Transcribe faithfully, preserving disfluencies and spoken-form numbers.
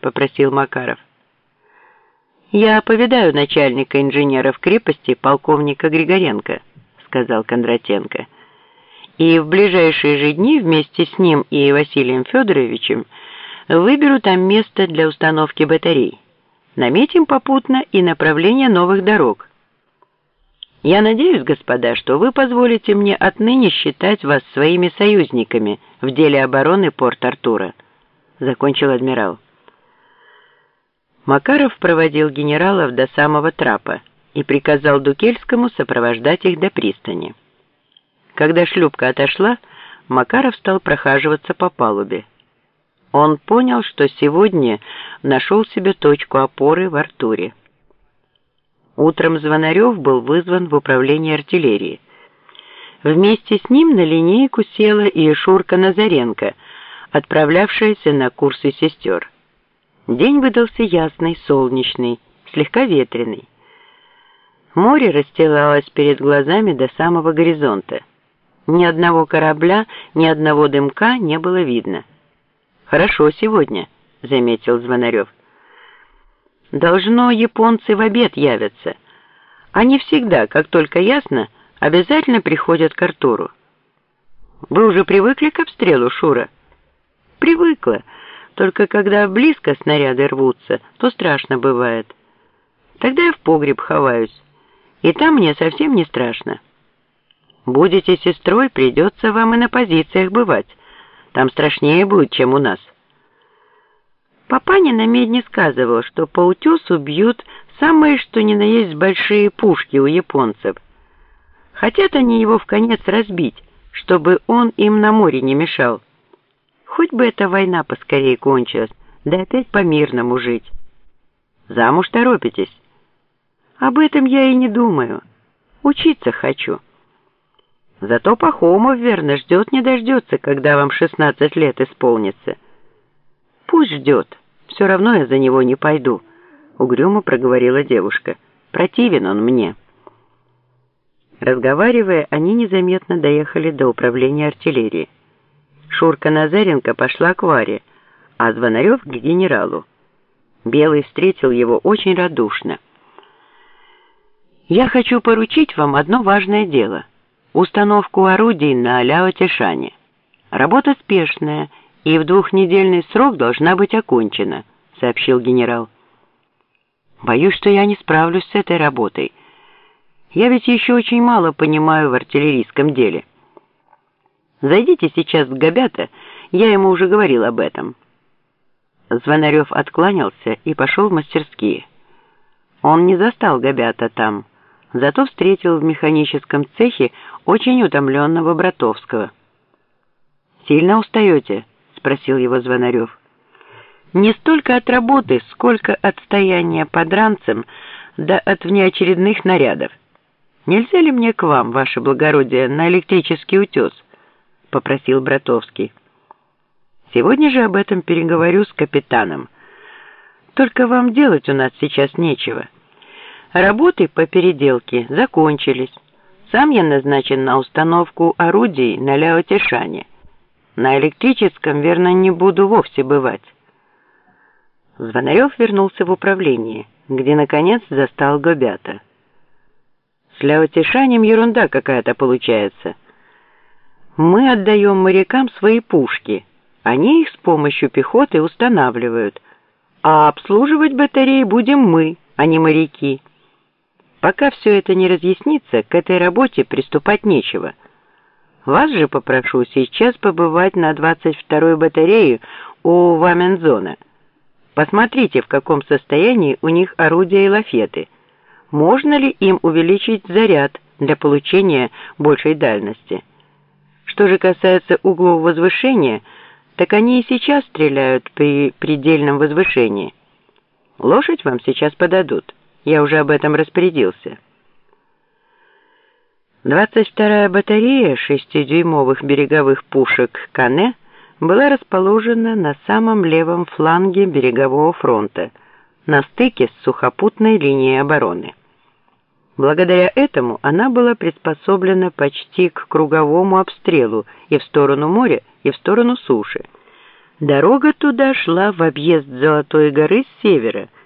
попросил Макаров. «Я повидаю начальника инженеров крепости полковника Григоренко», — сказал Кондратенко. «И в ближайшие же дни вместе с ним и Василием Федоровичем выберу там место для установки батарей. Наметим попутно и направление новых дорог. Я надеюсь, господа, что вы позволите мне отныне считать вас своими союзниками в деле обороны Порт-Артура», — закончил адмирал. Макаров проводил генералов до самого трапа и приказал Дукельскому сопровождать их до пристани. Когда шлюпка отошла, Макаров стал прохаживаться по палубе. Он понял, что сегодня нашел себе точку опоры в Артуре. Утром Звонарев был вызван в управление артиллерии. Вместе с ним на линейку села и Шурка Назаренко, отправлявшаяся на курсы сестер. День выдался ясный, солнечный, слегка ветреный. Море расстилалось перед глазами до самого горизонта. Ни одного корабля, ни одного дымка не было видно. «Хорошо сегодня», — заметил Звонарев. «Должно, японцы в обед явятся. Они всегда, как только ясно, обязательно приходят к Артуру». «Вы уже привыкли к обстрелу, Шура?» «Привыкла. Только когда близко снаряды рвутся, то страшно бывает. Тогда я в погреб ховаюсь, и там мне совсем не страшно. Будете сестрой, придется вам и на позициях бывать. Там страшнее будет, чем у нас». Папаня на медне сказывал, что по утесу бьют самые что ни на есть большие пушки у японцев. Хотят они его вконец разбить, чтобы он им на море не мешал. Хоть бы эта война поскорее кончилась, да опять по-мирному жить. Замуж торопитесь? Об этом я и не думаю. Учиться хочу. Зато Пахомов, верно, ждет не дождется, когда вам шестнадцать лет исполнится. Пусть ждет, все равно я за него не пойду, угрюмо проговорила девушка. Противен он мне. Разговаривая, они незаметно доехали до управления артиллерии. Шурка Назаренко пошла к Варе, а Звонарев к генералу. Белый встретил его очень радушно. «Я хочу поручить вам одно важное дело — установку орудий на Ляо-Тишане. Работа спешная и в двухнедельный срок должна быть окончена», — сообщил генерал. «Боюсь, что я не справлюсь с этой работой. Я ведь еще очень мало понимаю в артиллерийском деле. Зайдите сейчас к Габята, я ему уже говорил об этом». Звонарев откланялся и пошел в мастерские. Он не застал Габята там, зато встретил в механическом цехе очень утомленного Братовского. «Сильно устаете?» — спросил его Звонарев. «Не столько от работы, сколько от стояния под ранцем, да от внеочередных нарядов. Нельзя ли мне к вам, ваше благородие, на электрический утес?» — попросил Братовский. «Сегодня же об этом переговорю с капитаном. Только вам делать у нас сейчас нечего. Работы по переделке закончились. Сам я назначен на установку орудий на Ляо-Тишане. На электрическом, верно, не буду вовсе бывать». Звонарев вернулся в управление, где, наконец, застал Габята. «С Ляо-Тишанем ерунда какая-то получается. Мы отдаем морякам свои пушки, они их с помощью пехоты устанавливают, а обслуживать батареи будем мы, а не моряки. Пока все это не разъяснится, к этой работе приступать нечего. Вас же попрошу сейчас побывать на двадцать второй батарее у Вамензона. Посмотрите, в каком состоянии у них орудия и лафеты. Можно ли им увеличить заряд для получения большей дальности? Что же касается углов возвышения, так они и сейчас стреляют при предельном возвышении. Лошадь вам сейчас подадут, я уже об этом распорядился». двадцать вторая батарея шестидюймовых береговых пушек «Кане» была расположена на самом левом фланге берегового фронта, на стыке с сухопутной линией обороны. Благодаря этому она была приспособлена почти к круговому обстрелу и в сторону моря, и в сторону суши. Дорога туда шла в объезд Золотой горы с севера,